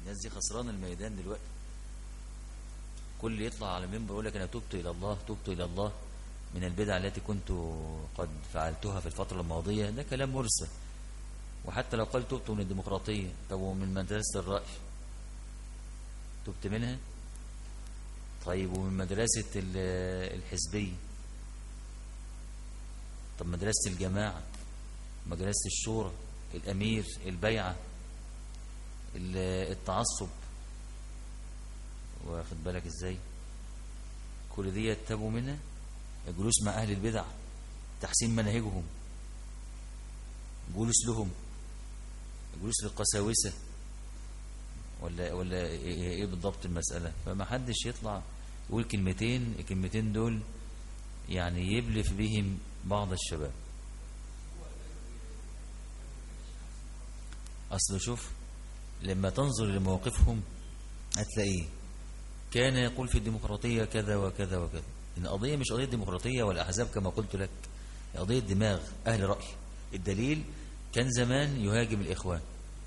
الناس دي خسران الميدان دلوقتي. كل اللي يطلع على المنبر يقول لك أنا تبت إلى الله، تبت إلى الله من البدع التي كنت قد فعلتها في الفترة الماضية، ده كلام مرسل. وحتى لو قال تبت من الديمقراطية، طب ومن مدرسة الرأي تبت منها؟ طيب ومن مدرسة الحزبية؟ طب مدرسة الجماعة، مدرسة الشورى، الأمير، البيعة، التعصب، واخد بالك ازاي؟ كل دي يتبوا منها. الجلوس مع أهل البدع، تحسين مناهجهم، جلوس لهم، جلوس للقساوسة، ولا ايه بالضبط المسألة؟ فما حدش يطلع يقول الكلمتين دول يعني يبلف بهم بعض الشباب. أصل شوف، لما تنظر لمواقفهم هتلاقيه كان يقول في الديمقراطية كذا وكذا وكذا. إن قضية مش قضية ديمقراطية ولا أحزاب كما قلت لك، قضية دماغ أهل رأي. الدليل كان زمان يهاجم الإخوان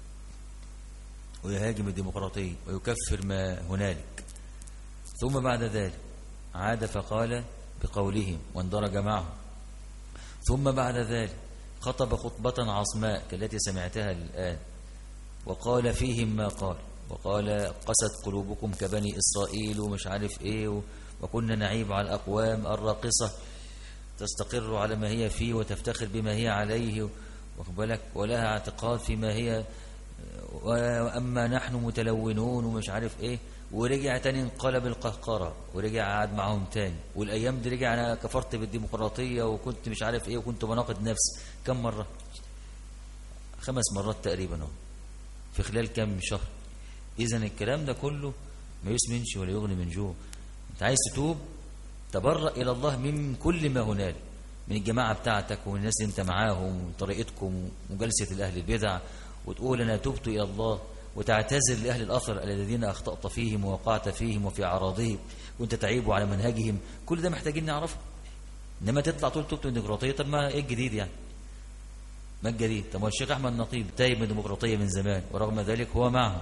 ويهاجم الديمقراطية ويكفر ما هنالك، ثم بعد ذلك عاد فقال بقولهم واندرج معهم، ثم بعد ذلك خطب خطبة عصماء كالتي سمعتها الآن وقال فيهم ما قال، وقال قست قلوبكم كبني إسرائيل ومش عارف إيه، وكنا نعيب على الأقوام الراقصة تستقر على ما هي فيه وتفتخر بما هي عليه، وقبلك ولها اعتقاد فيما هي، وأما نحن متلونون ومش عارف إيه. ورجع تاني انقلب القهقرة ورجع قعد معهم تاني، والأيام دي رجع أنا كفرت بالديمقراطية وكنت مش عارف إيه وكنت بناقض نفسي. كم مرة؟ 5 مرات تقريبا في خلال كم شهر. إذن الكلام ده كله ما يسمنش ولا يغني من جوع. أنت عايز تتوب، تبرأ إلى الله من كل ما هنالك، من الجماعة بتاعتك ومن الناس اللي أنت معاهم وطريقتكم وجلسة الأهل البدع، وتقول أنا تبت إلى الله، وتعتذر لأهل الأثر الذين أخطأت فيهم ووقعت فيهم وفي أعراضهم وأنت تعيب على منهجهم. كل ده محتاجين نعرفه. إنما تطلع تقول تبت من الديمقراطية، طب ما إيه الجديد يعني؟ ما الجديد؟ طب الشيخ أحمد نقيب تايب من الديمقراطية من زمان، ورغم ذلك هو معهم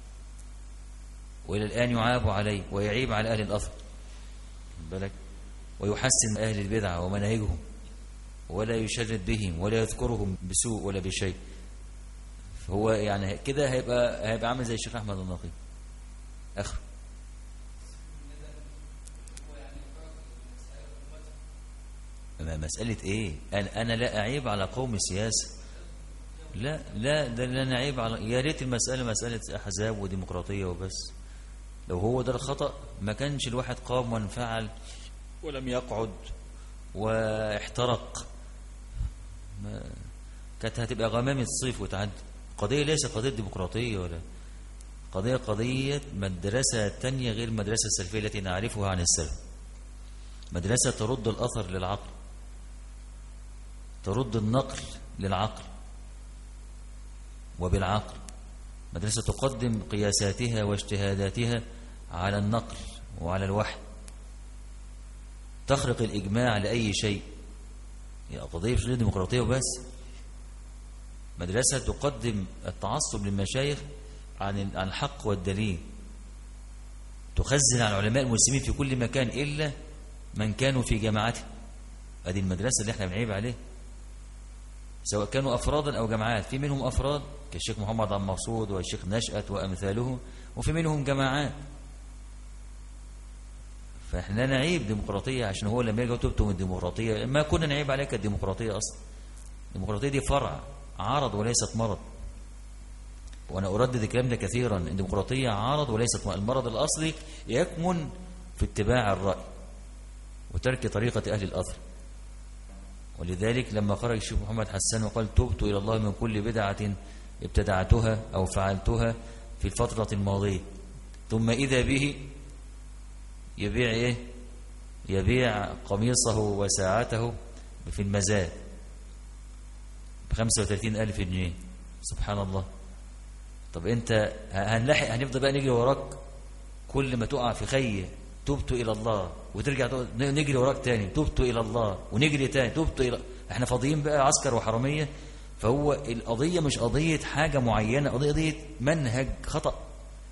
وإلى الآن يعاب عليه ويعيب على أهل الأثر بالك، ويحسن أهل البدع ومناهجهم ولا يشرد بهم ولا يذكرهم بسوء ولا بشيء. هو يعني كده هيبقى عامل زي الشيخ أحمد النقيب أخر. مسألة إيه؟ أنا لا أعيب على قوم السياسة، لا ده لا نعيب على، يا ريت المسألة مسألة أحزاب وديمقراطية وبس. لو هو ده الخطأ ما كانش الواحد قام وانفعل ولم يقعد واحترق، كانت هتبقى غمامة صيف وتعدي. قضية ليس قضية ديمقراطية ولا قضية مدرسة تانية غير المدرسة السلفية التي نعرفها عن السلف. مدرسة ترد الأثر للعقل، ترد النقل للعقل وبالعقل. مدرسة تقدم قياساتها واجتهاداتها على النقل وعلى الوحي، تخرق الإجماع لأي شيء. هي قضية مش ديمقراطية وبس. مدرسة تقدم التعصب للمشايخ عن الحق والدليل، تخزن على علماء المسلمين في كل مكان إلا من كانوا في جماعته. هذه المدرسة اللي احنا بنعيب عليه، سواء كانوا أفرادا أو جماعات. في منهم أفراد كالشيخ محمد عبد المقصود والشيخ نشأت وأمثاله، وفي منهم جماعات. فاحنا نعيب ديمقراطية عشان هو لما يرجع تبتم من الديمقراطية. ما كنا نعيب عليك الديمقراطية أصلا. الديمقراطية دي فرع عرض وليست مرض، وأنا أردد الكلام ده كثيرا. الديمقراطية عرض وليست مرض. المرض الأصلي يكمن في اتباع الرأي وترك طريقة أهل الأثر. ولذلك لما خرج الشيخ محمد حسان وقال تبت إلى الله من كل بدعة ابتدعتها أو فعلتها في الفترة الماضية، ثم إذا به يبيع إيه؟ يبيع قميصه وساعته في المزاد ب35,000 جنيه. سبحان الله. طب أنت هنلحق، هنفضل بقى نجري وراك كل ما تقع في خيه تبت إلى الله، وترجع نجري وراك تاني تبت إلى الله، ونجري تاني تبت إلى. احنا فاضيين بقى عسكر وحرامية. فهو القضية مش قضية حاجة معينة، قضية منهج خطأ.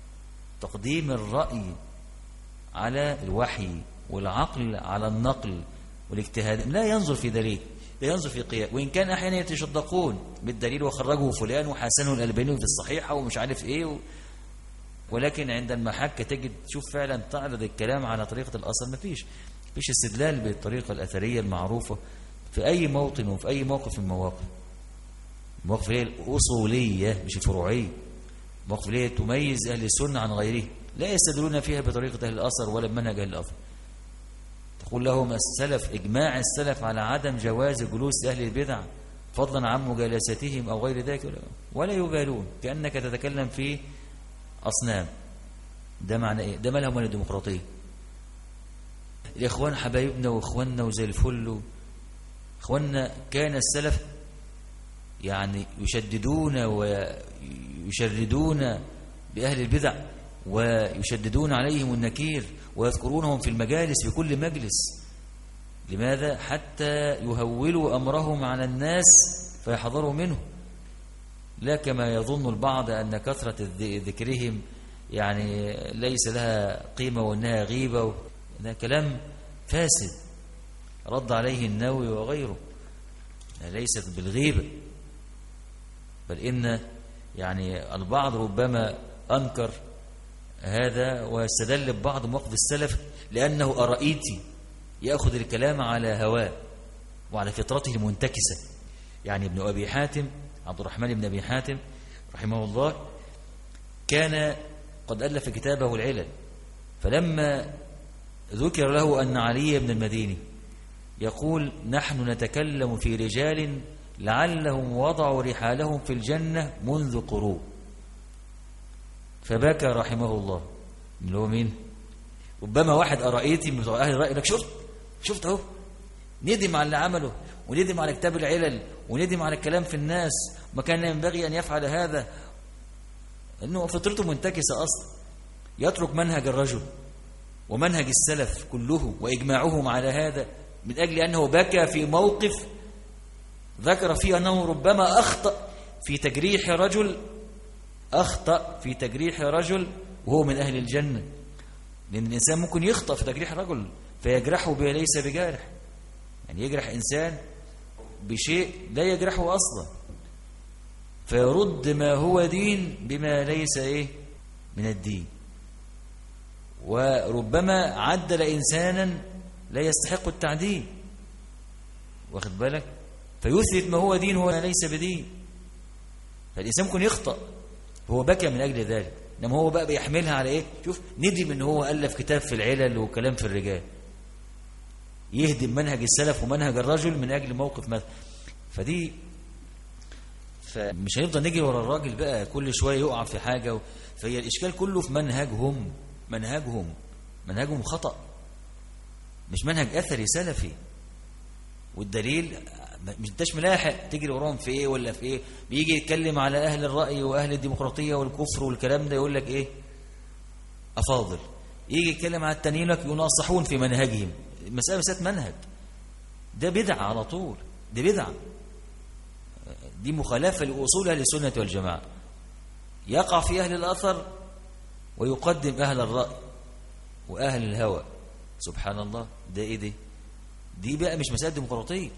تقديم الرأي على الوحي والعقل على النقل والاجتهاد، لا ينظر في دليل، لا ينظر في قياس، وإن كان أحيانا يتشدقون بالدليل وخرجه فلان وحسنه الألباني في الصحيحة ومش عارف إيه ولكن عند المحك تجد تشوف فعلا تعرض الكلام على طريقة الأصل، مفيش استدلال بالطريقة الأثرية المعروفة في أي موطن وفي أي موقف من المواقف. المواقف هي الأصولية مش الفروعية، المواقف هي تميز أهل السنة عن غيره، لا يستدلون فيها بطريقة أهل الأثر ولا بمنهج أهل الأثر. تقول لهم السلف، إجماع السلف على عدم جواز جلوس أهل البدع فضلا عن مجالستهم أو غير ذلك، ولا يبالون، كأنك تتكلم في أصنام. ده معنى إيه؟ ده مالهم ولا الديمقراطية؟ الإخوان حبايبنا وإخواننا وزي الفل. إخواننا كان السلف يعني يشددون ويشردون بأهل البدع ويشددون عليهم النكير ويذكرونهم في المجالس في كل مجلس. لماذا؟ حتى يهولوا أمرهم على الناس فيحذروا منه، لا كما يظن البعض أن كثرة ذكرهم يعني ليس لها قيمة وأنها غيبة. ده كلام فاسد رد عليه النووي وغيره، ليست بالغيبة، بل إن يعني البعض ربما أنكر هذا واستدل ببعض مواقف السلف لأنه أرائيتي يأخذ الكلام على هواه وعلى فطرته المنتكسة. يعني ابن أبي حاتم، عبد الرحمن بن أبي حاتم رحمه الله، كان قد ألف كتابه العلل، فلما ذكر له أن علي بن المديني يقول نحن نتكلم في رجال لعلهم وضعوا رحالهم في الجنة منذ قرون، فبكى رحمه الله. اللي هو مين؟ ربما واحد أرأيتي من أهل الرأي لك شفت اهو، ندم على اللي عمله وندم على كتاب العلل وندم على الكلام في الناس، ما كان ينبغي أن يفعل هذا، أنه فطرته منتكسة أصلا. يترك منهج الرجل ومنهج السلف كله وإجماعهم على هذا من أجل أنه بكى في موقف ذكر فيه أنه ربما أخطأ في تجريح رجل وهو من أهل الجنة. لأن الإنسان ممكن يخطأ في تجريح رجل فيجرحه بما ليس بجارح، يعني يجرح إنسان بشيء لا يجرحه أصلا، فيرد ما هو دين بما ليس من الدين. وربما عدل إنسانا لا يستحق التعديل، واخد بالك، فيثبت ما هو دين هو ليس بدين. فالإنسان ممكن يخطأ، هو بكى من أجل ذلك، إنما هو بقى بيحملها على شوف ندم إن هو ألف كتاب في العلل وكلام في الرجال، يهدم منهج السلف ومنهج الرجل من أجل موقف مثلا. فمش هنفضل نجري ورا الراجل بقى كل شوية يقع في حاجة فهي الإشكال كله في منهجهم خطأ، مش منهج أثري سلفي. والدليل مش انتش ملاحق تجري وراهم في ايه ولا في ايه. بيجي يتكلم على أهل الرأي وأهل الديمقراطية والكفر والكلام ده يقول لك أفاضل. يجي يتكلم على التانيين لك يناصحون في منهجهم. مسألة منهج، ده بدعة على طول، ده بدعة، دي مخالفة لأصول أهل السنة والجماعة. يقع في أهل الأثر ويقدم أهل الرأي وأهل الهوى. سبحان الله، ده دي بقى مش مسألة ديمقراطية.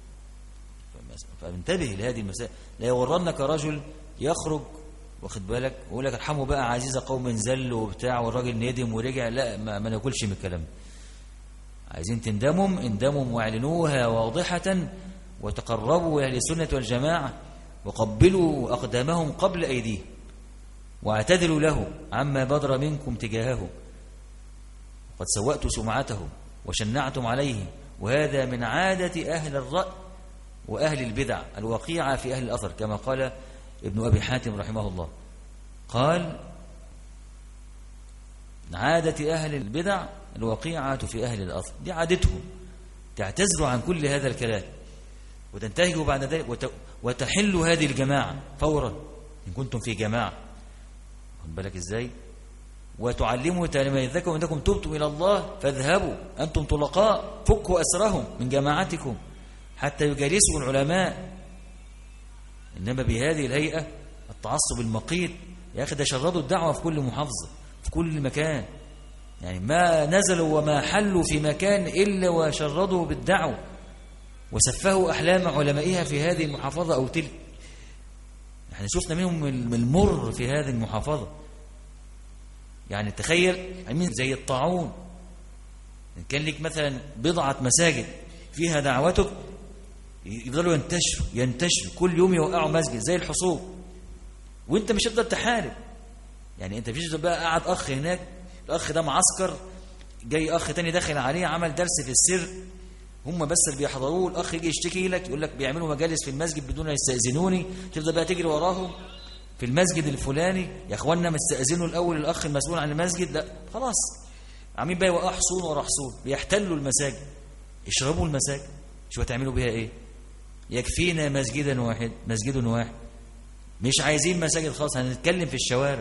فانتبه لهذه المسائل، لا يغرنك رجل يخرج واخد بالك ويقول لك ارحموا بقى عزيز قوم زل وبتاع والراجل ندم ورجع. لا، ما ناكلش من الكلام. عايزين اندموا واعلنوها واضحة وتقربوا إلى السنة والجماعة وقبلوا أقدامهم قبل أيديهم واعتذروا له عما بدر منكم تجاهه. قد سوأت سمعتهم وشنعتم عليه، وهذا من عادة أهل الرأي وأهل البدع الوقيعة في أهل الأثر، كما قال ابن أبي حاتم رحمه الله، قال عادة أهل البدع الوقيعة في أهل الأثر، دي عادتهم، تعتذروا عن كل هذا الكلام وتنتهجوا بعد ذلك وتحلوا هذه الجماعة فورا إن كنتم في جماعة. خد بالك إزاي؟ وتعلموا تلاميذكم أنكم تبتم إلى الله فاذهبوا أنتم طلقاء، فكوا أسرهم من جماعتكم حتى يجالسوا العلماء. إنما بهذه الهيئة التعصب المقيت، يا أخي ده شردوا الدعوة في كل محافظة في كل مكان، يعني ما نزلوا وما حلوا في مكان إلا وشردوا بالدعوة وسفهوا أحلام علمائها في هذه المحافظة أو تلك. احنا شفنا منهم المر في هذه المحافظة. يعني تخيل زي الطاعون، كان لك مثلا بضعة مساجد فيها دعوتك، يفضلوا ينتشروا كل يوم يوقعوا مسجد زي الحصول، وانت مش هتقدر تحارب. يعني انت فيش بقى قاعد اخ هناك، الاخ ده معسكر، جاي اخ تاني داخل عليه عمل درس في السر، هم بس اللي بيحضروه، الاخ يجي يشتكي لك يقول لك بيعملوا مجالس في المسجد بدون يستأذنوني، تفضل بقى تجري وراهم في المسجد الفلاني، يا اخوانا مستأذنوا الاول الاخ المسؤول عن المسجد، لا خلاص عاملين بقى يوقعوا حصون ورا حصون، بيحتلوا المساجد، يشربوا المساجد. شو هتعملوا بيها ايه؟ يكفينا مسجد واحد، مش عايزين مساجد خاصة، هنتكلم في الشوارع.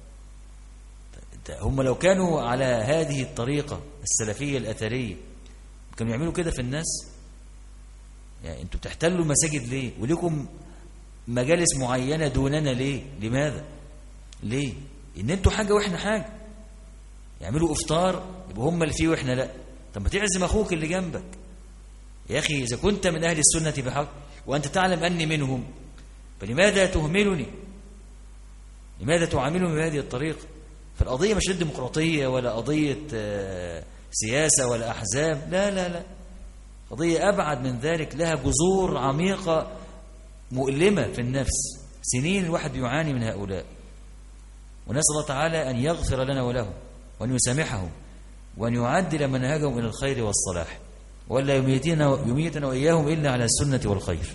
هم لو كانوا على هذه الطريقة السلفية الأثرية كانوا يعملوا كده في الناس. يعني انتوا بتحتلوا المساجد ليه؟ ولكم مجالس معينة دوننا ليه؟ لماذا؟ ليه؟ ان انتوا حاجة واحنا حاجة. يعملوا افطار يبقوا هم اللي فيه واحنا لا. طب ما تعزم اخوك اللي جنبك يا اخي، اذا كنت من اهل السنة بحق وانت تعلم اني منهم، فلماذا تهملني؟ لماذا تعاملني بهذه الطريقة؟ فالقضية مش ديمقراطية ولا قضية سياسة ولا أحزاب، لا لا لا، قضية أبعد من ذلك، لها جذور عميقة مؤلمة في النفس، سنين الواحد يعاني من هؤلاء. ونسأل الله تعالى أن يغفر لنا ولهم وأن يسامحهم وأن يعدل منهجهم إلى الخير والصلاح، ولا يميتنا وإياهم إلا على السنة والخير.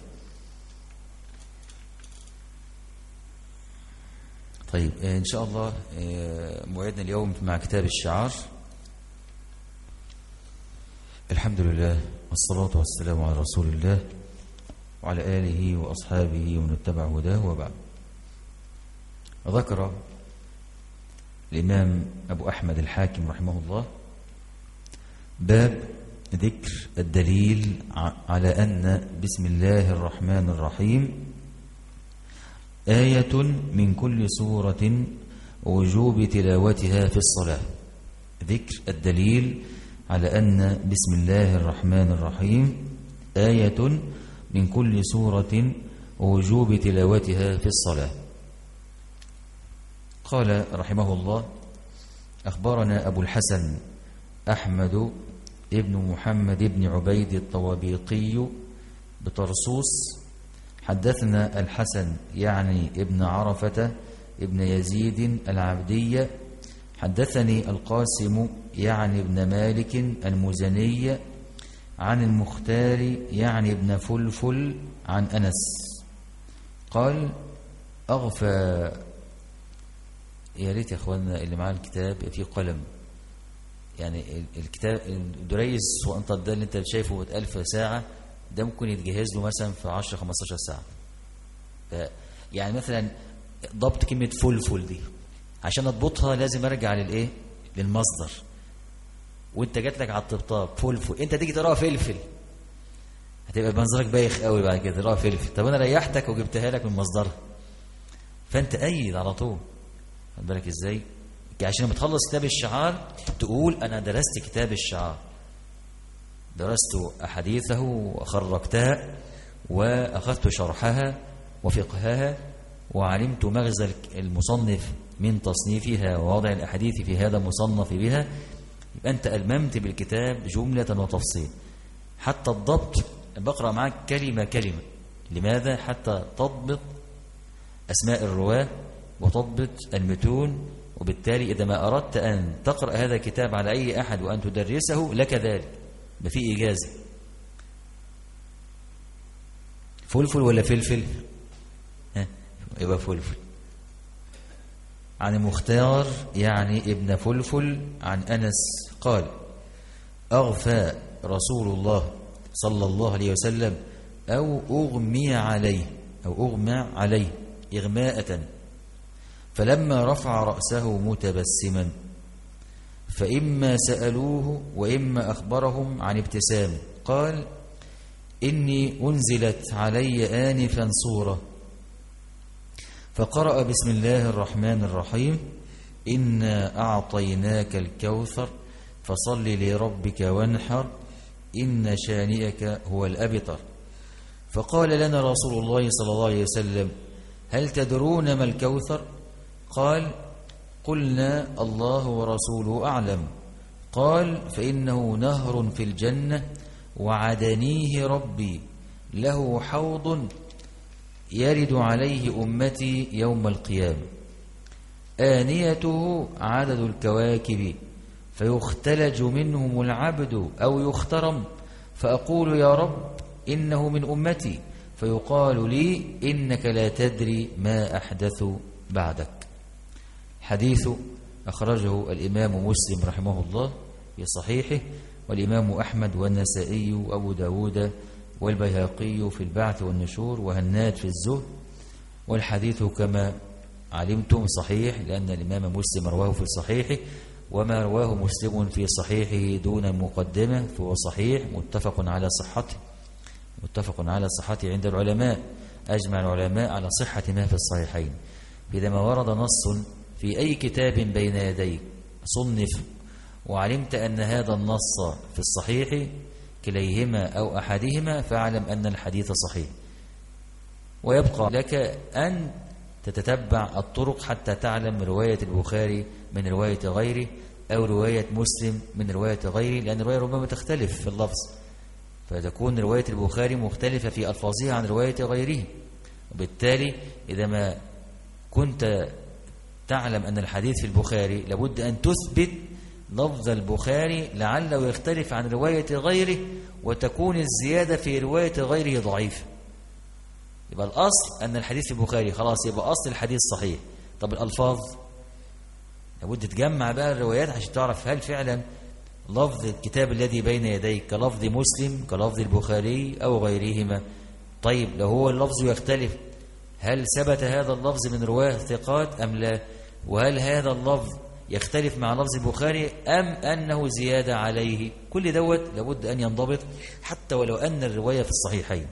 طيب إن شاء الله موعدنا اليوم مع كتاب الشعار. الحمد لله والصلاة والسلام على رسول الله وعلى آله وأصحابه ومن اتبع هداه، وبعد. ذكر الإمام أبو أحمد الحاكم رحمه الله باب ذكر الدليل على أن بسم الله الرحمن الرحيم آية من كل سورة وجوب تلاوتها في الصلاة. ذكر الدليل على أن بسم الله الرحمن الرحيم آية من كل سورة ووجوب تلاوتها في الصلاة. قال رحمه الله: أخبرنا أبو الحسن أحمد ابن محمد بن عبيد الطوابيقي بطرسوس، حدثنا الحسن يعني ابن عرفة ابن يزيد العبدية، حدثني القاسم يعني ابن مالك المزني عن المختار يعني ابن فلفل عن أنس قال: أغفى. يا ريت يا أخوانا اللي معاه الكتاب فيه قلم، يعني الكتاب الدريس وأنت ده اللي انت شايفه 1000 ساعة، ده ممكن يتجهز له مثلا في 10-15 ساعة. يعني مثلا ضبط كلمة فلفل دي عشان اضبطها لازم ارجع للايه، للمصدر. وانت جات لك على الطبطاب فلفل، انت تيجي تقراها فلفل هتبقى منظرك بايخ قوي بعد كده، تقراها فلفل. طب انا ريحتك وجبتها لك من مصدرها، فانت ايد على طول. خد بالك ازاي، عشان لما تخلص كتاب الشعار تقول انا درست كتاب الشعار، درست احاديثه وخرجتها واخذت شرحها وفقهها، وعلمت مغزى المصنف من تصنيفها ووضع الأحاديث في هذا المصنف بها. يبقى أنت ألممت بالكتاب جملة وتفصيل. حتى الضبط بقرأ معك كلمة كلمة. لماذا؟ حتى تضبط أسماء الرواة وتضبط المتون، وبالتالي إذا ما أردت أن تقرأ هذا الكتاب على أي أحد وأن تدرسه لك ذلك بفي إجازة. فلفل ولا فلفل؟ يبقى فلفل. عن المختار يعني ابن فلفل عن أنس قال: أغفى رسول الله صلى الله عليه وسلم أو أغمي عليه إغماءة، فلما رفع رأسه متبسما فإما سألوه وإما أخبرهم عن ابتسام قال: إني أنزلت علي آنفا صورة فقرأ بسم الله الرحمن الرحيم إنا أعطيناك الكوثر فصل لربك وانحر إن شانئك هو الأبتر. فقال لنا رسول الله صلى الله عليه وسلم: هل تدرون ما الكوثر؟ قال: قلنا الله ورسوله أعلم. قال: فإنه نهر في الجنة وعدنيه ربي له حوض يرد عليه أمتي يوم القيامة، آنيته عدد الكواكب، فيختلج منهم العبد أو يخترم، فأقول يا رب إنه من أمتي، فيقال لي إنك لا تدري ما أحدث بعدك. حديث أخرجه الإمام مسلم رحمه الله في صحيحه، والإمام أحمد والنسائي وأبو داود والبيهقي في البعث والنشور وهناد في الزهد. والحديث كما علمتم صحيح، لأن الإمام مسلم رواه في صحيحه، وما رواه مسلم في صحيحه دون مقدمة فهو صحيح متفق على صحته عند العلماء. أجمع العلماء على صحة ما في الصحيحين. إذا ما ورد نص في أي كتاب بين يديك صنف وعلمت أن هذا النص في الصحيح كليهما أو أحدهما، فاعلم أن الحديث صحيح. ويبقى لك أن تتتبع الطرق حتى تعلم رواية البخاري من رواية غيره، أو رواية مسلم من رواية غيره، لأن الرواية ربما تختلف في اللفظ، فتكون رواية البخاري مختلفة في ألفاظها عن رواية غيره. وبالتالي إذا ما كنت تعلم أن الحديث في البخاري لابد أن تثبت لفظ البخاري لعله يختلف عن رواية غيره، وتكون الزيادة في رواية غيره ضعيفة. يبقى الأصل أن الحديث في البخاري خلاص، يبقى أصل الحديث صحيح. طب الألفاظ لابد تجمع بقى الروايات عشان تعرف هل فعلا لفظ الكتاب الذي بين يديك كلفظ مسلم كلفظ البخاري أو غيرهما. طيب لو هو اللفظ يختلف، هل ثبت هذا اللفظ من رواه ثقات أم لا؟ وهل هذا اللفظ يختلف مع لفظ البخاري أم أنه زيادة عليه؟ كل دوت لابد أن ينضبط حتى ولو أن الرواية في الصحيحين.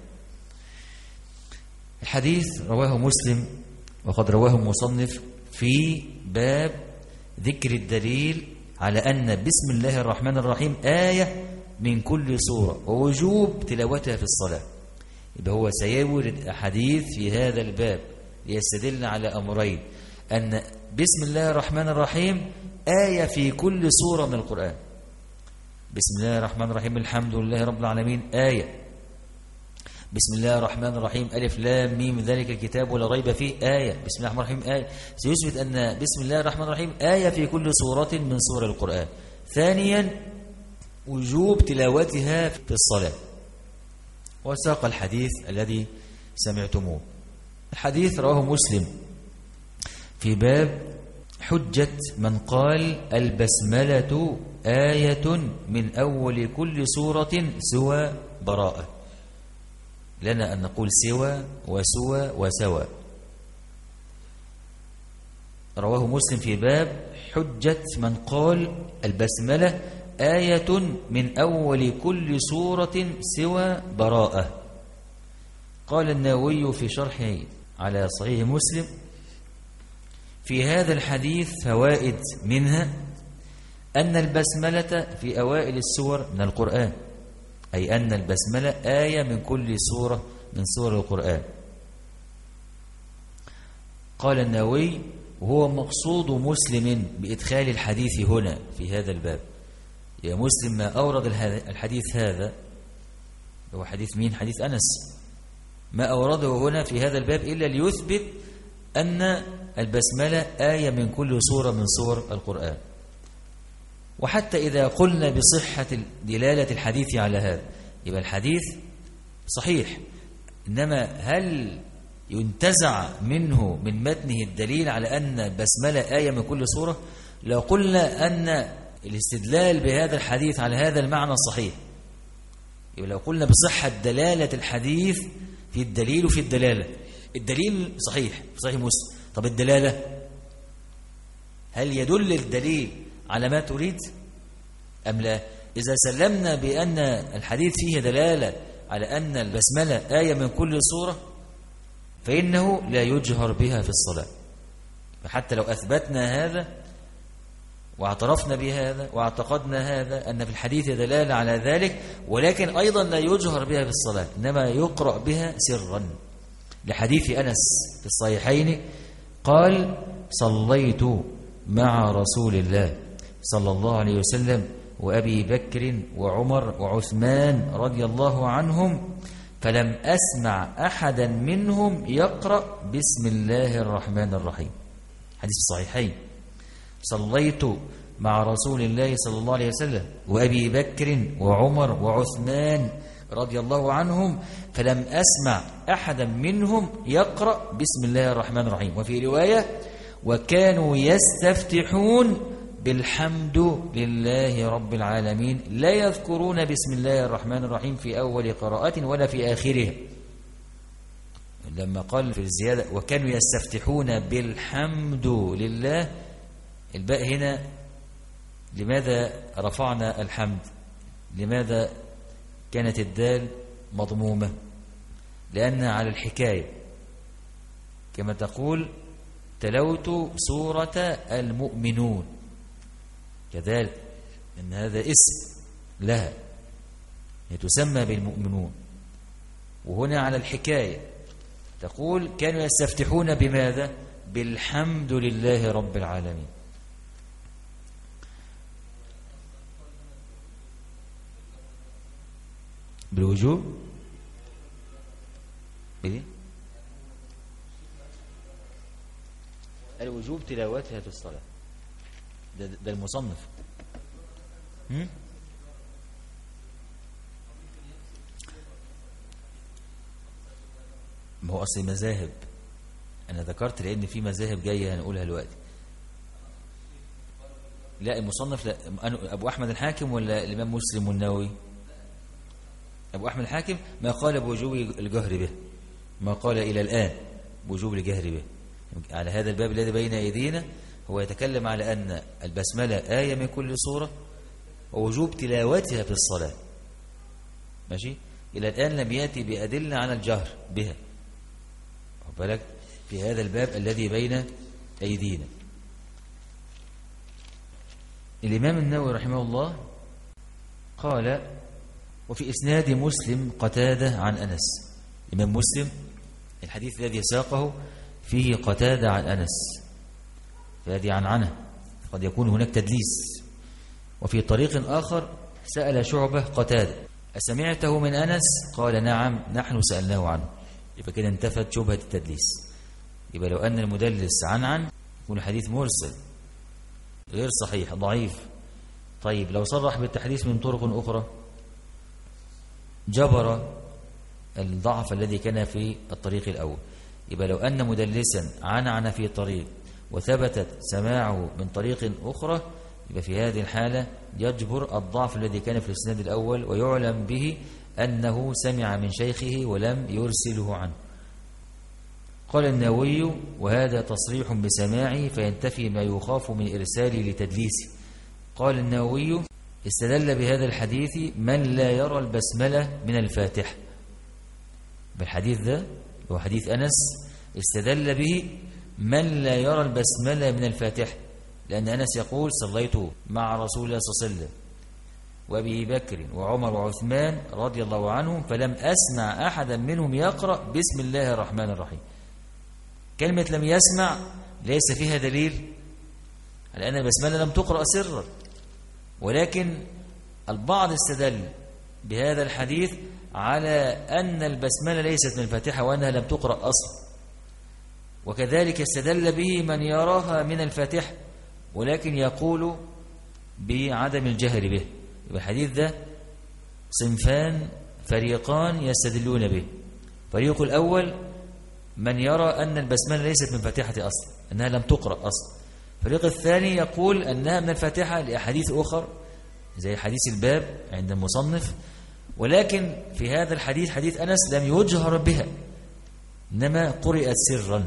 الحديث رواه مسلم، وقد رواه مصنف في باب ذكر الدليل على أن بسم الله الرحمن الرحيم آية من كل سورة ووجوب تلاوتها في الصلاة. يبقى هو سيورد أحاديث في هذا الباب ليستدل على أمرين: أن بسم الله الرحمن الرحيم آية في كل سورة من القرآن. بسم الله الرحمن الرحيم الحمد لله رب العالمين آية. بسم الله الرحمن الرحيم ألف لام ميم ذلك الكتاب لا ريب فيه آية. بسم الله الرحمن الرحيم آية. سيثبت أن بسم الله الرحمن الرحيم آية في كل سورة من سور القرآن. ثانيا وجوب تلاوتها في الصلاة. وساق الحديث الذي سمعتموه. الحديث رواه مسلم في باب حجة من قال البسملة آية من أول كل سورة سوى براءة. لنا أن نقول سوى وسوى وسوى. رواه مسلم في باب حجة من قال البسملة آية من أول كل سورة سوى براءة. قال النووي في شرحه على صحيح مسلم: في هذا الحديث فوائد، منها أن البسملة في أوائل السور من القرآن، أي أن البسملة آية من كل سورة من سور القرآن. قال النووي: وهو مقصود مسلم بإدخال الحديث هنا في هذا الباب. يا مسلم ما أورد الحديث هذا، هو حديث مين؟ حديث أنس. ما أورده هنا في هذا الباب إلا ليثبت أن البسملة آية من كل سورة من سور القرآن. وحتى إذا قلنا بصحة دلالة الحديث على هذا، يبقى الحديث صحيح، إنما هل ينتزع منه من متنه الدليل على أن البسملة آية من كل سورة؟ لو قلنا أن الاستدلال بهذا الحديث على هذا المعنى صحيح، يبقى لو قلنا بصحة دلالة الحديث في الدليل وفي الدلالة، الدليل صحيح في صحيح مسلم، طب الدلالة هل يدل الدليل على ما تريد أم لا؟ إذا سلمنا بأن الحديث فيه دلالة على أن البسملة آية من كل سورة، فإنه لا يجهر بها في الصلاة. فحتى لو أثبتنا هذا واعترفنا بهذا واعتقدنا هذا أن في الحديث دلالة على ذلك، ولكن أيضا لا يجهر بها في الصلاة، إنما يقرأ بها سرا، لحديث أنس في الصحيحين قال: صليت مع رسول الله صلى الله عليه وسلم وأبي بكر وعمر وعثمان رضي الله عنهم، فلم أسمع أحدا منهم يقرأ بسم الله الرحمن الرحيم. حديث الصحيحين: صليت مع رسول الله صلى الله عليه وسلم وأبي بكر وعمر وعثمان رضي الله عنهم، فلم أسمع أحدا منهم يقرأ بسم الله الرحمن الرحيم. وفي رواية: وكانوا يستفتحون بالحمد لله رب العالمين، لا يذكرون بسم الله الرحمن الرحيم في أول قراءة ولا في آخرها. لما قال في الزيادة: وكانوا يستفتحون بالحمد لله، الباء هنا لماذا رفعنا الحمد؟ لماذا كانت الدال مضمومة؟ لأنها على الحكاية، كما تقول: تلوت سورة المؤمنون، كذلك إن هذا اسم لها، هي تسمى بالمؤمنون، وهنا على الحكاية تقول: كانوا يستفتحون بماذا؟ بالحمد لله رب العالمين. بالوجوب؟ إيه؟ الوجوب تلاوتها في الصلاة، ده المصنف. ما هو أصل مذاهب، أنا ذكرت لأن في مذاهب جاية هنقولها دلوقتي. لا المصنف، لا أبو أحمد الحاكم ولا الإمام مسلم والنووي؟ أبو أحمد الحاكم ما قال بوجوب الجهر به، ما قال إلى الآن بوجوب الجهر به. على هذا الباب الذي بين أيدينا هو يتكلم على أن البسملة آية من كل سورة ووجوب تلاوتها في الصلاة، ماشي. إلى الآن لم يأتي بأدلة على الجهر بها، بالك في هذا الباب الذي بين أيدينا. الإمام النووي رحمه الله قال: وفي إسناد مسلم قتادة عن أنس. الإمام مسلم الحديث الذي ساقه فيه قتادة عن أنس، فهذه عنه، قد يكون هناك تدليس. وفي طريق آخر سأل شعبة قتادة: أسمعته من أنس؟ قال: نعم، نحن سألناه عنه. يبقى كده انتفت شبهة التدليس. يبقى لو أن المدلس عن يكون الحديث مرسل غير صحيح، ضعيف. طيب لو صرح بالتحديث من طرق أخرى جبر الضعف الذي كان في الطريق الأول. يبقى لو أن مدلسا عن في طريق وثبتت سماعه من طريق أخرى، يبقى في هذه الحالة يجبر الضعف الذي كان في الإسناد الأول، ويعلم به أنه سمع من شيخه ولم يرسله عنه. قال النووي: وهذا تصريح بسماعه فينتفي ما يخاف من إرساله لتدليسه. قال النووي: استدل بهذا الحديث من لا يرى البسملة من الفاتحة. بالحديث ده هو حديث أنس، استدل به من لا يرى البسملة من الفاتحة، لأن أنس يقول: صليت مع رسول الله صلى الله عليه وسلم وأبي بكر وعمر وعثمان رضي الله عنهم، فلم أسمع أحدا منهم يقرأ بسم الله الرحمن الرحيم. كلمة لم يسمع ليس فيها دليل على أن البسملة لم تقرأ سرا، ولكن البعض استدل بهذا الحديث على أن البسملة ليست من الفاتحة وأنها لم تقرأ أصلا، وكذلك استدل به من يراها من الفاتحة ولكن يقول بعدم الجهر به. الحديث ده صنفان، فريقان يستدلون به. فريق الأول من يرى أن البسملة ليست من فاتحة أصلا، أنها لم تقرأ أصلا. الفريق الثاني يقول أنها من الفاتحة لأحاديث أخر زي حديث الباب عند المصنف، ولكن في هذا الحديث حديث أنس لم يجهر بها، إنما قرأت سرا،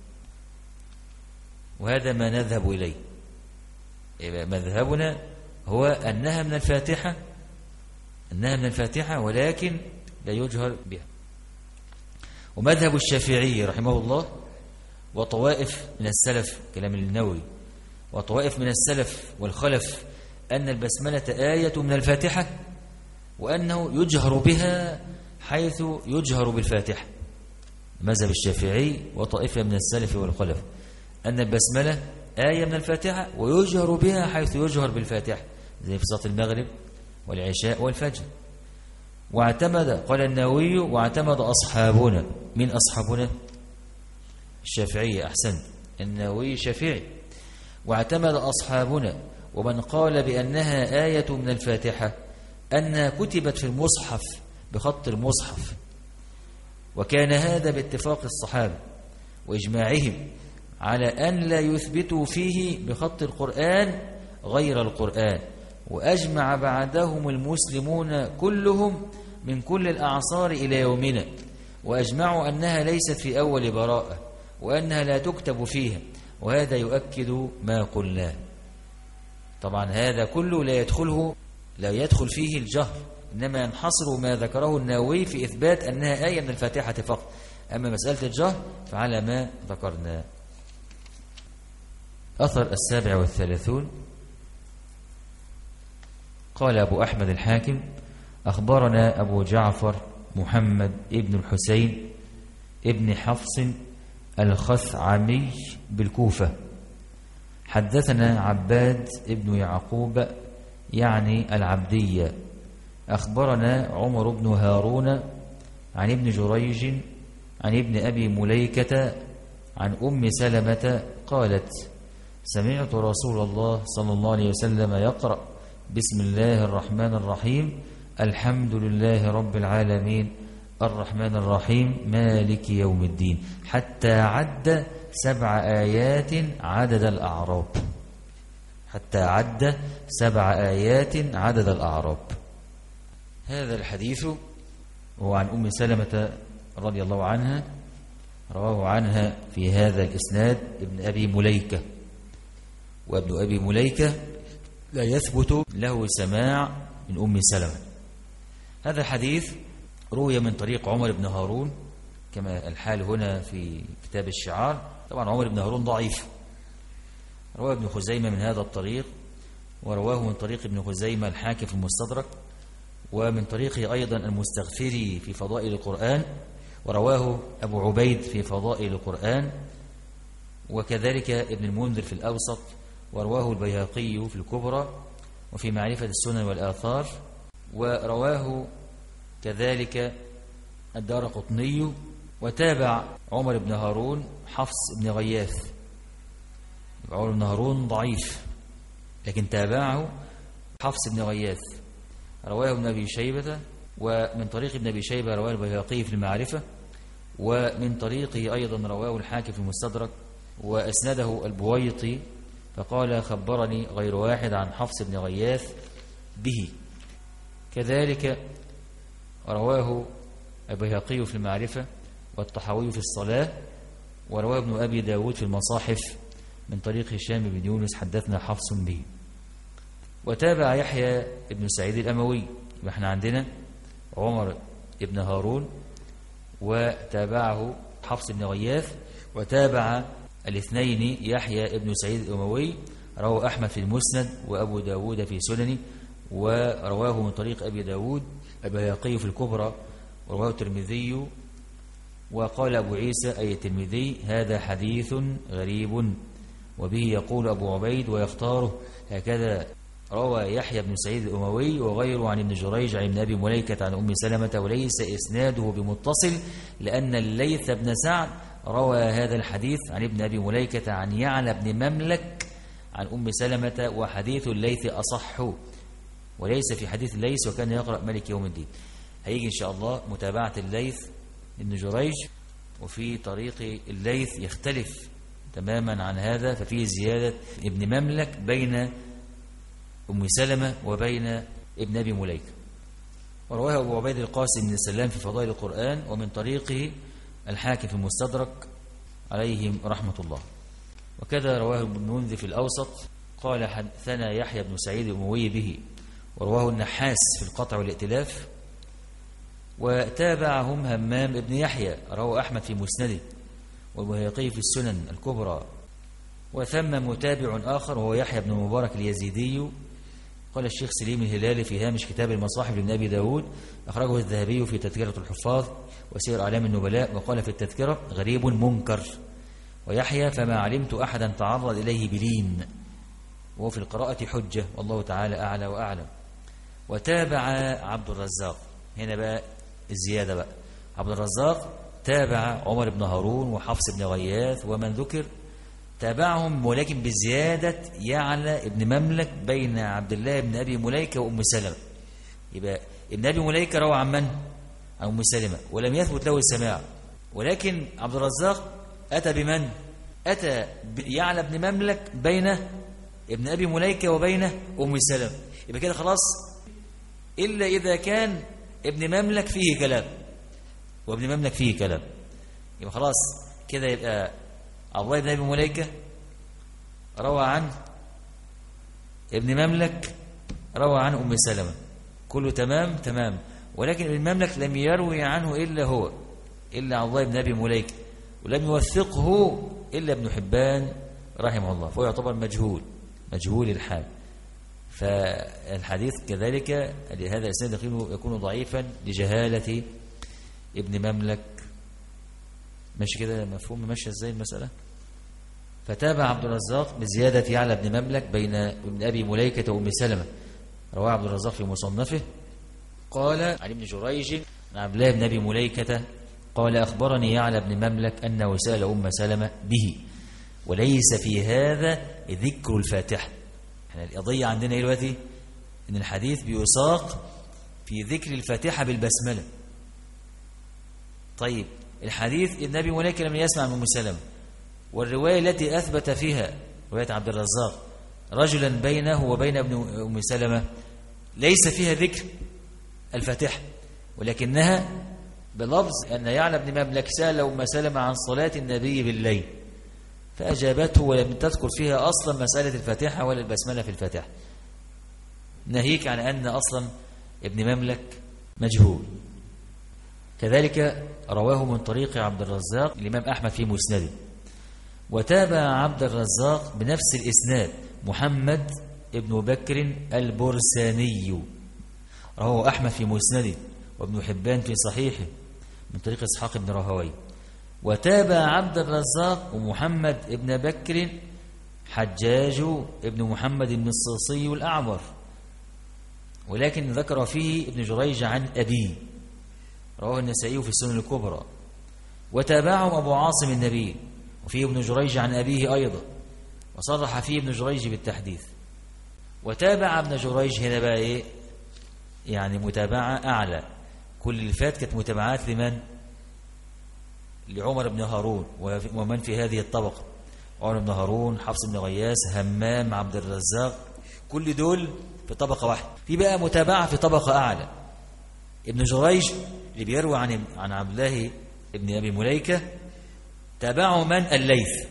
وهذا ما نذهب إليه. مذهبنا هو أنها من الفاتحة، أنها من الفاتحة ولكن لا يجهر بها. ومذهب الشافعي رحمه الله وطوائف من السلف كلام النووي وطوائف من السلف والخلف أن البسملة آية من الفاتحة، وأنه يجهر بها حيث يجهر بالفاتحة. مذهب الشافعي وطائفة من السلف والخلف أن البسملة آية من الفاتحة ويجهر بها حيث يجهر بالفاتحة، زي في صلاة المغرب والعشاء والفجر. واعتمد، قال النووي، واعتمد أصحابنا. من أصحابنا؟ الشافعية. أحسن، النووي شافعي. واعتمد أصحابنا ومن قال بأنها آية من الفاتحة أنها كتبت في المصحف بخط المصحف، وكان هذا باتفاق الصحابة وإجماعهم على أن لا يثبتوا فيه بخط القرآن غير القرآن. وأجمع بعدهم المسلمون كلهم من كل الأعصار إلى يومنا، وأجمعوا أنها ليست في أول براءة، وأنها لا تكتب فيها. وهذا يؤكد ما قلناه. طبعا هذا كله لا يدخل فيه الجهر، إنما ينحصر ما ذكره النووي في إثبات أنها آية من الفاتحة فقط. أما مسألة الجهر فعلى ما ذكرنا. أثر 37. قال أبو أحمد الحاكم: أخبرنا أبو جعفر محمد ابن الحسين ابن حفص الخثعمي بالكوفة، حدثنا عباد ابن يعقوب يعني العبدية، أخبرنا عمر بن هارون عن ابن جريج عن ابن أبي مليكة عن أم سلمة قالت: سمعت رسول الله صلى الله عليه وسلم يقرأ بسم الله الرحمن الرحيم الحمد لله رب العالمين الرحمن الرحيم مالك يوم الدين، حتى عد 7 آيات عدد الأعراب. حتى عد 7 آيات عدد الأعراب. هذا الحديث هو عن أم سلمة رضي الله عنها، رواه عنها في هذا الإسناد ابن أبي مليكة. وابن أبي مليكة لا يثبت له سماع من أم سلمة. هذا الحديث روي من طريق عمر بن هارون كما الحال هنا في كتاب الشعار. طبعا عمر بن هارون ضعيف. رواه ابن خزيمة من هذا الطريق، ورواه من طريق ابن خزيمة الحاكم في المستدرك، ومن طريقه أيضا المستغفري في فضائل القرآن، ورواه أبو عبيد في فضائل القرآن، وكذلك ابن المنذر في الأوسط، ورواه البيهقي في الكبرى وفي معرفة السنن والآثار، ورواه كذلك الدارقطني. وتابع عمر بن هارون حفص بن غياث. عمر بن هارون ضعيف، لكن تابعه حفص بن غياث، رواه ابن أبي شيبة، ومن طريق ابن أبي شيبة رواه البيهقي في المعرفة، ومن طريقه أيضا رواه الحاكم في المستدرك، وأسنده البويطي فقال: خبرني غير واحد عن حفص بن غياث به. كذلك رواه البيهقي في المعرفة والطحاوي في الصلاة، ورواه ابن أبي داود في المصاحف من طريق هشام بن يونس حدثنا حفص به. وتابع يحيى بن سعيد الأموي. احنا عندنا عمر بن هارون، وتابعه حفص بن غياث، وتابع الاثنين يحيى بن سعيد الأموي. رواه أحمد في المسند، وأبو داود في سننه، ورواه من طريق أبي داود البيهقي في الكبرى، ورواه الترمذي. وقال أبو عيسى أي الترمذي: هذا حديث غريب، وبه يقول أبو عبيد ويختاره. هكذا روى يحيى بن سعيد الأموي وغيره عن ابن جريج عن ابن أبي مليكة عن أم سلمة، وليس إسناده بمتصل، لأن الليث بن سعد روى هذا الحديث عن ابن أبي مليكة عن يعلى بن مملك عن أم سلمة، وحديث الليث أصح، وليس في حديث الليث وكان يقرأ مالك يوم الدين. هيجي إن شاء الله متابعة الليث ابن جريج، وفي طريق الليث يختلف تماما عن هذا، ففيه زيادة ابن مملك بين أم سلمة وبين ابن أبي مليكة. ورواه أبو عبيد القاسم بن سلام في فضائل القرآن، ومن طريقه الحاكم في المستدرك عليهم رحمة الله. وكذا رواه ابن المنذر في الأوسط قال: حدثنا يحيى بن سعيد الأموي به، ورواه النحاس في القطع والائتلاف. وتابعهم همام بن يحيى، رواه أحمد في مسنده، والبيهقي في السنن الكبرى، وثم متابع آخر وهو يحيى بن المبارك اليزيدي. قال الشيخ سليم الهلالي في هامش كتاب المصاحف لابن أبي داود: أخرجه الذهبي في تذكرة الحفاظ وسير أعلام النبلاء، وقال في التذكرة: غريب منكر. ويحيى فما علمت أحدا تعرض إليه بلين، وهو في القراءة حجة، والله تعالى أعلى وأعلم. وتابع عبد الرزاق، هنا بقى الزيادة بقى، عبد الرزاق تابع عمر بن هارون وحفص بن غياث ومن ذكر، تابعهم ولكن بزيادة يعلى ابن مملك بين عبد الله بن أبي مليكة وأم سلمة. يبقى ابن أبي مليكة روى عن من؟ عن أم سلمة، ولم يثبت له السماع، ولكن عبد الرزاق أتى بمن؟ أتى يعلى بن مملك بين ابن أبي مليكة وبين أم سلمة. يبقى كده خلاص، إلا إذا كان ابن مملك فيه كلام، وابن مملك فيه كلام، يبقى خلاص كده. يبقى عبد الله بن أبي مليكة روى عن ابن مملك، روى عن أم سلمة، كله تمام تمام. ولكن ابن مملك لم يروي عنه إلا هو، إلا عبد الله بن أبي مليكة، ولم يوثقه إلا ابن حبان رحمه الله، فهو يعتبر مجهول الحال. فالحديث كذلك لهذا الإسناد يكون ضعيفا لجهالة ابن مملك. ماشي كده مفهوم؟ ماشي ازاي المسألة؟ فتابع عبد الرزاق بزيادة يعلى بن مملك بين ابن أبي مليكة وأم سلمة، رواه عبد الرزاق في مصنفه. قال عن ابن جريج عن عبد الله بن أبي مليكة قال: أخبرني يعلى بن مملك أنه سأل أم سلمة به، وليس في هذا ذكر الفاتحة. احنا القضية عندنا دلوقتي ان الحديث بيساق في ذكر الفاتحة بالبسملة. طيب الحديث النبي مليكة لم يسمع من أم سلمة، والرواية التي أثبت فيها رواية عبد الرزاق رجلا بينه وبين ابن أم سلمة ليس فيها ذكر الفاتحة، ولكنها بلفظ أن يعلى بن مملك سأل أم سلمة عن صلاة النبي بالليل، فأجابته ولم تذكر فيها أصلا مسألة الفاتحة ولا البسملة في الفاتحة، ناهيك عن أن أصلا ابن مملك مجهول. كذلك رواه من طريق عبد الرزاق الإمام أحمد في مسنده. وتابع عبد الرزاق بنفس الإسناد محمد ابن بكر البرساني، رواه أحمد في مسنده وابن حبان في صحيحه من طريق إسحاق بن راهويه. وتابع عبد الرزاق ومحمد ابن بكر حجاج ابن محمد بن الصيصي الأعور، ولكن ذكر فيه ابن جريج عن أبيه، رواه النسائي في السنن الكبرى. وتابعهم أبو عاصم النبي، وفيه ابن جريج عن أبيه أيضا، وصرح فيه ابن جريج بالتحديث. وتابع ابن جريج هنا بقى إيه؟ يعني متابعة أعلى. كل اللي فات كانت متابعات لمن؟ لعمر بن هارون ومن في هذه الطبقة، عمر بن هارون، حفص بن غياث، همام، عبد الرزاق، كل دول في طبقة واحدة. في بقى متابعة في طبقة أعلى، ابن جريج اللي بيروي عن عبد الله ابن أبي مليكة تابعه من؟ الليث.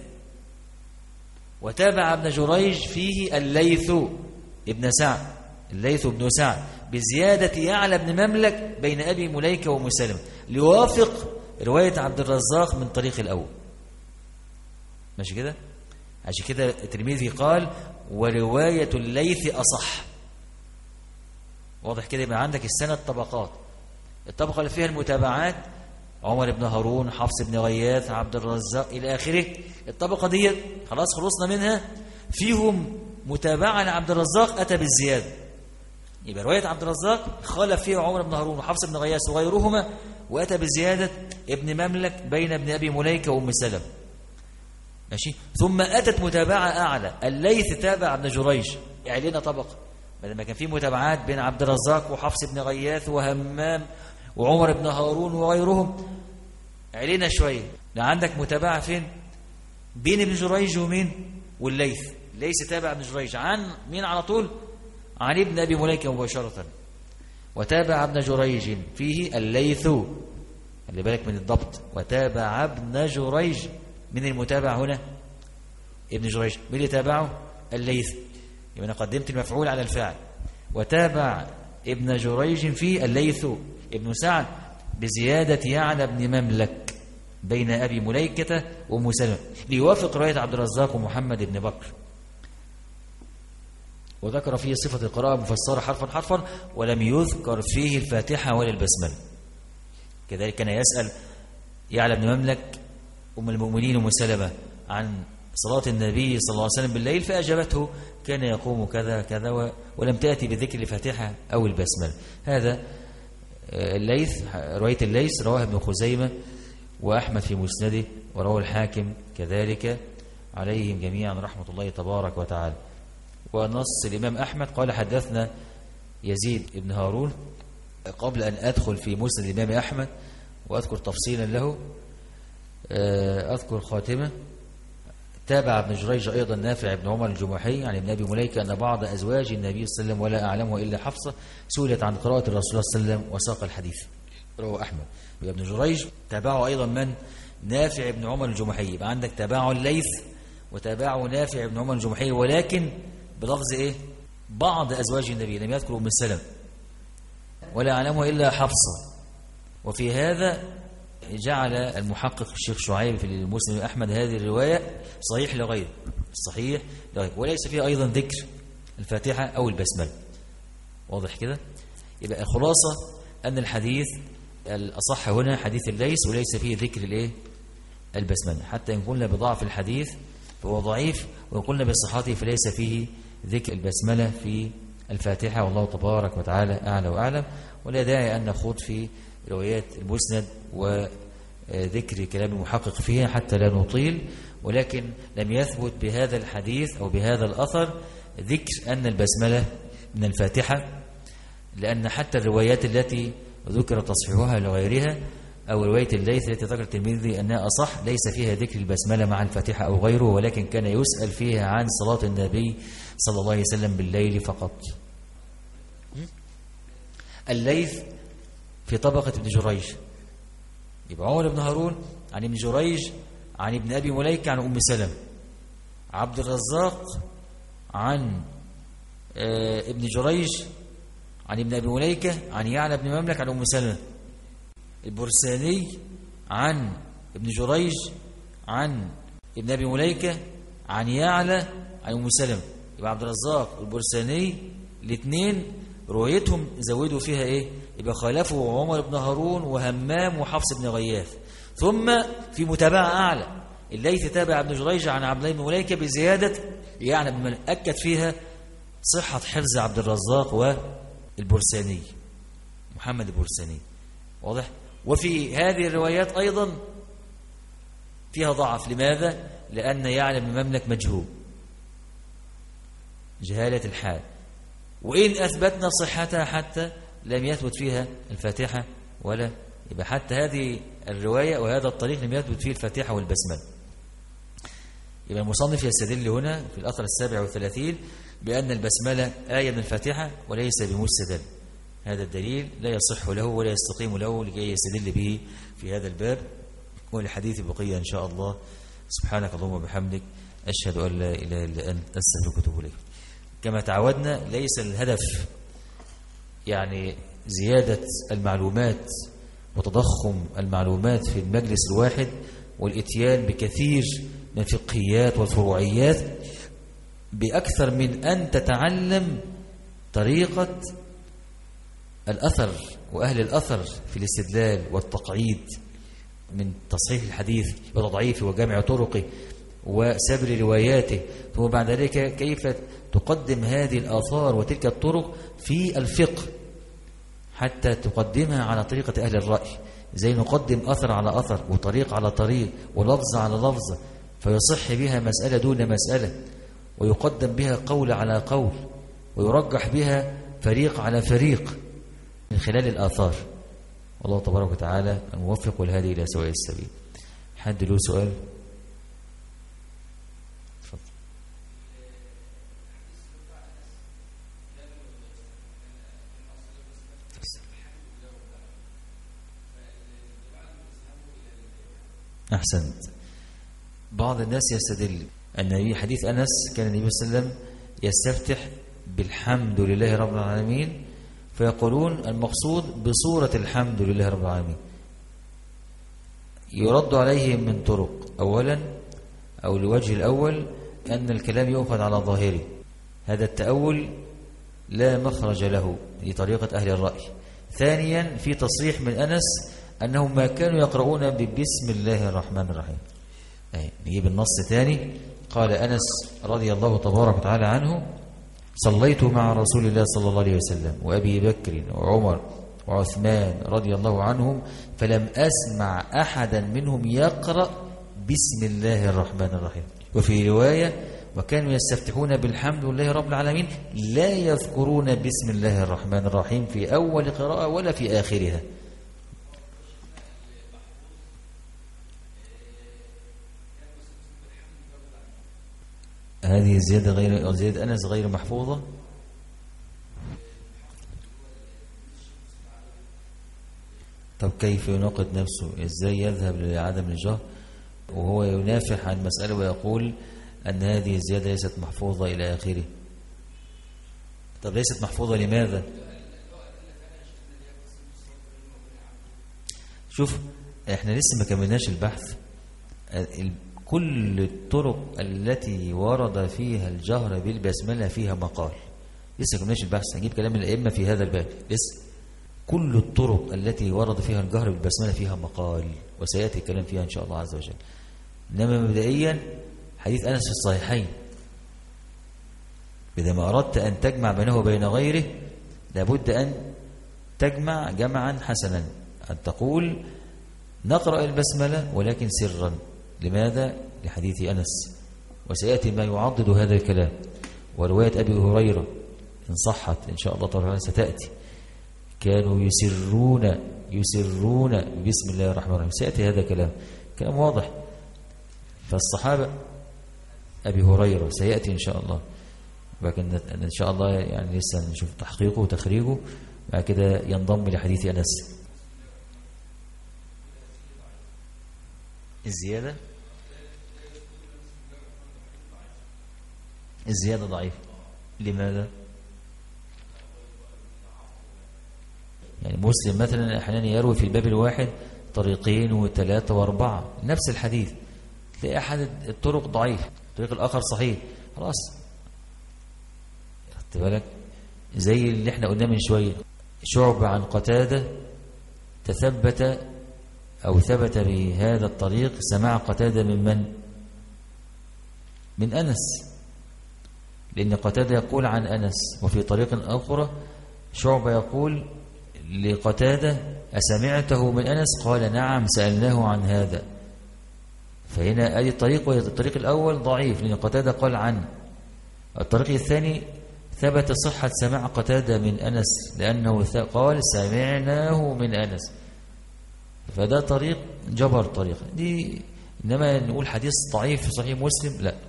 وتابع ابن جريج فيه الليث ابن سعد، الليث بن سعد، بزيادة يعلى بن مملك بين أبي مليكة وأم سلمة، ليوافق رواية عبد الرزاق من طريق الأول. ماشي كده؟ عشان كده الترمذي قال: ورواية الليث أصح. واضح كده؟ يبقى عندك السنة طبقات، الطبقة اللي فيها المتابعات عمر بن هارون، حفص بن غياث، عبد الرزاق إلى آخره. الطبقة دي خلاص خلصنا منها، فيهم متابعة لعبد الرزاق أتى بالزيادة. يبقى رواية عبد الرزاق خالف فيها عمر بن هارون وحفص بن غياث وغيرهما، وأتى بزيادة ابن مملك بين ابن أبي مليكة وأم سلمة. ماشي. ثم أتت متابعة أعلى، الليث تابع ابن جريج، يعني لنا طبقة، بدل ما كان في متابعات بين عبد الرزاق وحفص بن غياث وهمام وعمر بن هارون وغيرهم، علينا شوية. عندك متابعة فين؟ بين ابن جريج ومين؟ والليث. ليس تابع ابن جريج عن مين على طول؟ عن ابن أبي مليكة مباشرة. وتابع ابن جريج فيه الليث، خلي بالك من الضبط، وتابع ابن جريج. من المتابع هنا؟ ابن جريج. من اللي تابعه؟ الليث. يبقى أنا قدمت المفعول على الفاعل. وتابع ابن جريج فيه الليث ابن سعد بزيادة يعلى بن مملك بين أبي مليكة وأم سلمة ليوافق رواية عبد الرزاق ومحمد بن بكر، وذكر فيه صفة القراءة مفسرة حرفا حرفا، ولم يذكر فيه الفاتحة ولا البسملة. كذلك كان يسأل يعلى بن مملك أم المؤمنين أم سلمة عن صلاة النبي صلى الله عليه وسلم بالليل، فأجابته كان يقوم كذا كذا، ولم تأتي بذكر الفاتحة أو البسملة. هذا الليث، رواية الليث رواها ابن خزيمة وأحمد في مسنده، وروى الحاكم كذلك، عليهم جميعا رحمة الله تبارك وتعالى. ونص الإمام أحمد قال حدثنا يزيد بن هارون. قبل أن أدخل في مسند الإمام أحمد وأذكر تفصيلا له، أذكر خاتمة. تابع ابن جريج أيضا نافع بن عمر الجمحي عن ابن أبي مليكة أن بعض أزواج النبي صلى الله عليه وسلم ولا أعلمه إلا حفصة سئلت عن قراءة الرسول صلى الله عليه وسلم وساق الحديث، رواه أحمد. وابن جريج تابعه أيضا من؟ نافع بن عمر الجمحي. يبقى عندك تابعه الليث وتابعه نافع بن عمر الجمحي، ولكن بلفظ إيه؟ بعض أزواج النبي، لم يذكر أم سلمة ولا أعلمه إلا حفصة. وفي هذا جعل المحقق الشيخ شعيب في المسند أحمد هذه الرواية صحيح لغيره، صحيح لغيره، وليس فيها أيضا ذكر الفاتحة أو البسملة. واضح كده؟ يبقى الخلاصة أن الحديث الأصح هنا حديث الليث، وليس فيه ذكر الإيه؟ البسملة. حتى إن قلنا بضعف الحديث فهو ضعيف، وإن قلنا بصحته فليس فيه ذكر البسملة في الفاتحة، والله تبارك وتعالى أعلى وأعلم. ولا داعي أن نخوض في روايات المسند وذكر كلام المحقق فيها حتى لا نطيل، ولكن لم يثبت بهذا الحديث أو بهذا الأثر ذكر أن البسملة من الفاتحة، لأن حتى الروايات التي ذكر تصحيحها لغيرها أو رواية الليث التي ذكر الترمذي أنها أصح ليس فيها ذكر البسملة مع الفاتحة أو غيره، ولكن كان يسأل فيها عن صلاة النبي صلى الله عليه وسلم بالليل فقط. الليث في طبقة ابن جريج، يبقى عمر بن هارون عن ابن جريج عن ابن أبي مليكة عن أم سلمة، عبد الرزاق عن ابن جريج عن ابن أبي مليكة عن يعلى بن مملك عن أم سلمة، البرساني عن ابن جريج عن ابن أبي مليكة عن يعلى عن أم سلمة. يبقى عبد الرزاق والبرساني الاثنين روايتهم زودوا فيها إيه؟ يبقى خالفوا عمر بن هارون وهمام وحفص بن غياث. ثم في متابعة أعلى الليث تابع ابن جريج عن عبد الله بن مليكة بزيادة يعني بن أكد فيها صحة حفظ عبد الرزاق والبرساني محمد البرساني. واضح؟ وفي هذه الروايات أيضا فيها ضعف. لماذا؟ لأن يعلم المملك مجهول، جهالة الحال، وإن أثبتنا صحتها حتى لم يثبت فيها الفاتحة ولا، يبقى حتى هذه الرواية وهذا الطريق لم يثبت فيه الفاتحة والبسملة. يبقى المصنف يستدل هنا في الأثر 37 بأن البسملة آية من الفاتحة وليس بمستدل. هذا الدليل لا يصح له ولا يستقيم له لكي يستدل به في هذا الباب. والحديث بقية إن شاء الله. سبحانك اللهم وبحمدك، أشهد أن لا إله إلا أنت، أستغفرك وأتوب إليك. كما تعودنا ليس الهدف يعني زيادة المعلومات وتضخم المعلومات في المجلس الواحد والإتيان بكثير من الفقهيات والفروعيات، بأكثر من أن تتعلم طريقة الأثر وأهل الأثر في الاستدلال والتقعيد من تصحيح الحديث وتضعيفه وجمع طرقه وسبر رواياته، ثم بعد ذلك كيف تقدم هذه الآثار وتلك الطرق في الفقه حتى تقدمها على طريقة أهل الرأي، زي نقدم أثر على أثر وطريق على طريق ولفظ على لفظ، فيصح بها مسألة دون مسألة، ويقدم بها قول على قول، ويرجح بها فريق على فريق من خلال الآثار. والله تبارك وتعالى الموفق والهادي إلى سواء السبيل. حد له سؤال؟ أحسنت. بعض الناس يستدل أن في حديث أنس كان النبي صلى الله عليه وسلم يستفتح بالحمد لله رب العالمين، فيقولون المقصود بصورة الحمد لله رب العالمين، يرد عليهم من طرق. أولا أو لوجه الأول أن الكلام يؤخذ على ظاهره، هذا التأول لا مخرج له لطريقة أهل الرأي. ثانيا في تصريح من أنس أنهم ما كانوا يقرؤون ببسم الله الرحمن الرحيم. نجيب النص ثاني. قال أنس رضي الله تبارك وتعالى عنه: صليت مع رسول الله صلى الله عليه وسلم وأبي بكر وعمر وعثمان رضي الله عنهم فلم أسمع أحدا منهم يقرأ بسم الله الرحمن الرحيم. وفي رواية: وكانوا يستفتحون بالحمد لله رب العالمين لا يذكرون بسم الله الرحمن الرحيم في أول قراءة ولا في آخرها. هذه زيادة أنس غير محفوظة. طب كيف يناقض نفسه؟ إزاي يذهب لعدم الجهر وهو ينافح عن مسألة ويقول أن هذه الزيادة ليست محفوظة إلى آخره؟ طب ليست محفوظة لماذا؟ شوف احنا لسه ما كملناش البحث. كل الطرق التي ورد فيها الجهر بالبسملة فيها مقال. لسه ما كملناش البحث، هنجيب كلام الأئمة في هذا الباب. لسه كل الطرق التي ورد فيها الجهر بالبسملة فيها مقال، وسيأتي الكلام فيها إن شاء الله عز وجل. إنما مبدئيا حديث أنس في الصحيحين، إذا ما أردت أن تجمع بينه وبين غيره لابد أن تجمع جمعا حسنا، أن تقول نقرأ البسملة ولكن سرا. لماذا؟ لحديث أنس، وسيأتي ما يعضد هذا الكلام. ورواية أبي هريرة إن صحت إن شاء الله تعالى ستأتي، كانوا يسرون بسم الله الرحمن الرحيم. سيأتي هذا كلام واضح. فالصحابة أبي هريرة سيأتي إن شاء الله، لكن إن شاء الله يعني لسه نشوف تحقيقه وتخريجه، بعد كده ينضم لحديث أنس. الزيادة ضعيفة. لماذا؟ يعني مسلم مثلا أحيانا يروي في الباب الواحد طريقين وثلاثة وأربعة نفس الحديث، تلاقي أحد الطرق ضعيف، الطريق الآخر صحيح، خلاص. خدت بالك؟ زي اللي احنا قلنا من شوية، شعبة عن قتادة ثبت بهذا الطريق سماع قتادة من أنس، لأن قتادة يقول عن أنس. وفي طريق آخر شعبة يقول لقتادة: أسمعته من أنس؟ قال: نعم سألناه عن هذا. فهنا أي الطريق، والطريق الأول ضعيف لأن قتادة قال عنه. الطريق الثاني ثبت صحة سماع قتادة من أنس لأنه قال: سمعناه من أنس. فده طريق جبر طريق دي. إنما نقول حديث ضعيف في صحيح مسلم، لا.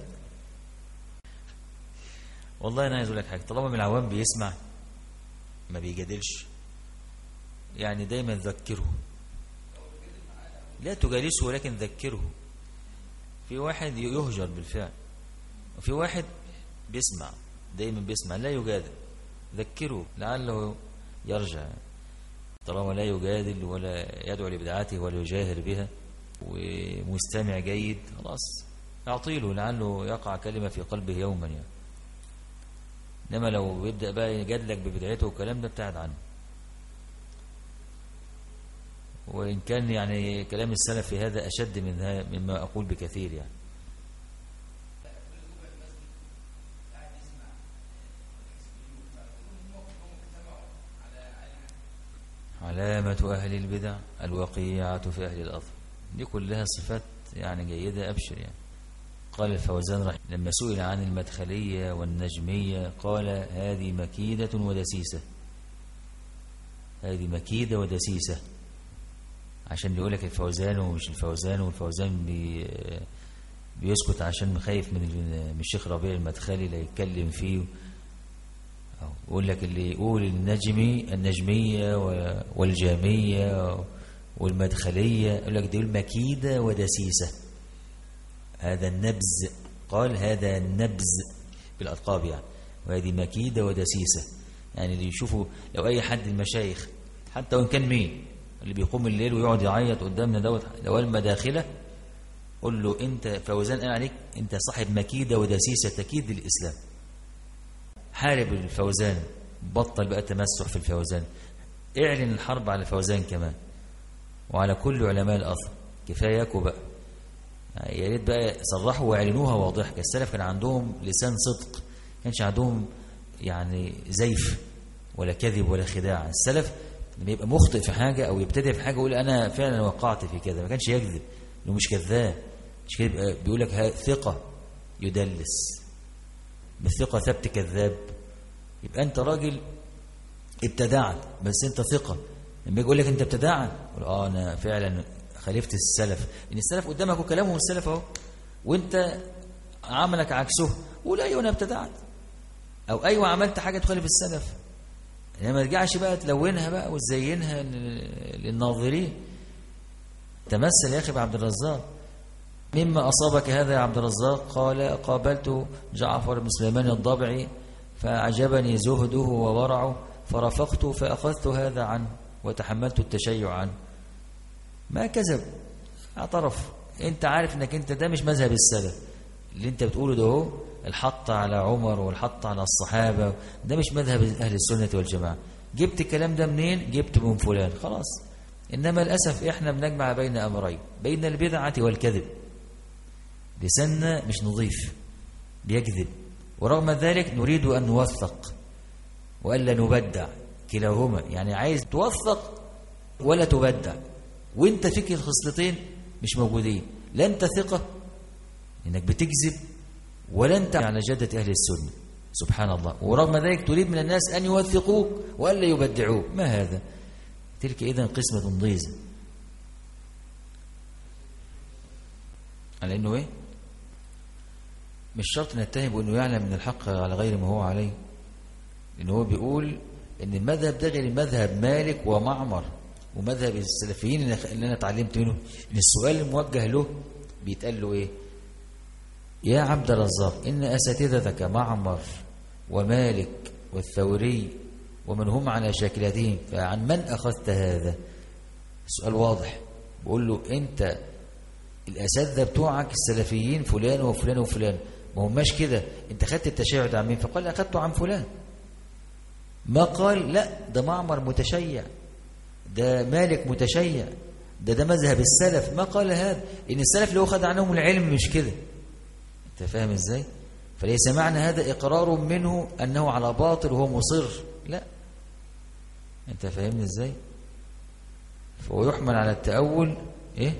والله أنا عايز أقول لك حاجة، طالما من العوام بيسمع ما بيجادلش، يعني دايما ذكره، لا تجالسه ولكن ذكره. في واحد يهجر بالفعل، وفي واحد بيسمع دايما بيسمع لا يجادل، ذكره لعله يرجع. طالما لا يجادل ولا يدعو لبدعاته ولا يجاهر بها ومستمع جيد، خلاص اعطيله لعله يقع كلمة في قلبه يوما يعني. انما لو يبدأ بقى يجادلك ببدعته والكلام ده ابتعد عنه. وإن كان يعني كلام السلف في هذا أشد مما أقول بكثير يعني. علامة أهل البدع الوقيعة في أهل الأرض، دي كلها صفات يعني جيدة، أبشر يعني. قال الفوزان رحمه لما سئل عن المدخلية والنجمية قال: هذه مكيدة ودسيسة. هذه مكيدة ودسيسة، عشان يقولك الفوزان ومش الفوزان، والفوزان بيسكت عشان مخايف من الشيخ ربيع المدخلي لا يتكلم فيه. يقول لك اللي يقول النجمية والجامية والمدخلية يقول لك دي المكيدة ودسيسة، هذا النبز. قال هذا النبز بالألقاب يعني، وهذه مكيدة ودسيسة. يعني اللي يشوفوا لو أي حد المشايخ حتى وإن كان مين اللي بيقوم الليل ويقعد يعيط قدامنا دوت دوال مداخله، قل له انت فوزان قال عليك انت صاحب مكيده ودسيسه تكيد للاسلام. حارب الفوزان، بطل بقى تمسح في الفوزان، اعلن الحرب على الفوزان كمان وعلى كل علماء الاثر. كفاياكوا بقى، يا ريت بقى صرحوا واعلنوها واضحه. السلف كان عندهم لسان صدق، ما كانش عندهم يعني زيف ولا كذب ولا خداع. السلف لما يبقى مخطئ في حاجه او يبتدئ في حاجه يقول انا فعلا وقعت في كذا، ما كانش يكذب انه مش كذاب. مش كده بيقول لك ثقه يدلس، بالثقه ثبت كذاب. يبقى انت راجل ابتدعت بس انت ثقه. لما يقول لك انت ابتدعت قول انا فعلا خالفت السلف، ان السلف قدامك وكلامهم السلف اهو، وانت عملك عكسه قول ايوه انا ابتدعت، او ايوه عملت حاجه تخالف السلف. يعني ما ترجعش بقى تلونها بقى وتزينها للناظرين. تمثل يا اخي بعبد الرزاق. مما اصابك هذا يا عبد الرزاق؟ قال قابلت جعفر بن سليمان الضبعي فأعجبني زهده وورعه فرافقت فأخذت هذا عنه وتحملت التشيع عنه. ما كذب، اعترف. انت عارف انك انت ده مش مذهب السلف اللي انت بتقوله ده، هو الحط على عمر والحط على الصحابة، ده مش مذهب أهل السنة والجماعة. جبت الكلام ده منين؟ جبت من فلان، خلاص. إنما للأسف إحنا بنجمع بين أمرين، بين البدعة والكذب. لساننا مش نظيف، بيكذب، ورغم ذلك نريد أن نوثق وألا نبدع، كلاهما. يعني عايز توثق ولا تبدع، وانت فيك الخصلتين مش موجودين. لا انت ثقة انك بتكذب، ولا انت على جادة أهل السنة، سبحان الله. ورغم ذلك تريد من الناس أن يوثقوك وألا يبدعوك. ما هذا؟ تلك إذن قسمة ضيزة. على أنه إيه؟ مش شرط نتهم بأنه يعلم من الحق على غير ما هو عليه، لأنه هو بيقول أن المذهب ده غير المذهب مالك ومعمر ومذهب السلفيين اللي أنا اتعلمت منه. إن السؤال الموجه له بيتقال له إيه؟ يا عبد الرزاق إن أساتذتك معمر ومالك والثوري ومن هم على شاكلتهم، فعن من أخذت هذا؟ السؤال واضح. بقول له أنت الأساتذة بتوعك السلفيين فلان وفلان وفلان، ما هماش كده، أنت خدت التشيع ده عن مين؟ فقال أخذته عن فلان. ما قال لا ده معمر متشيع، ده مالك متشيع، ده مذهب السلف. ما قال هذا، إن السلف اللي هو خد عنهم العلم مش كده. أنت فاهم إزاي؟ فليس معنى هذا إقرار منه أنه على باطل وهو مصر، لا. أنت فاهمني إزاي؟ فهو يحمل على التأول. إيه؟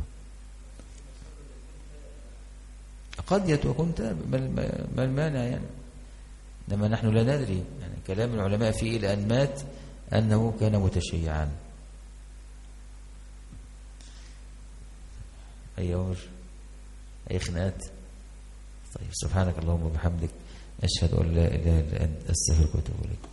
قد يكون تاب، ما المانع يعني؟ إنما نحن لا ندري. يعني كلام العلماء فيه إلى أن مات أنه كان متشيعا. أي أمر، أي خناقات. طيب سبحانك اللهم وبحمدك، أشهد أن لا إله إلا أنت، أستغفرك وأتوب إليك.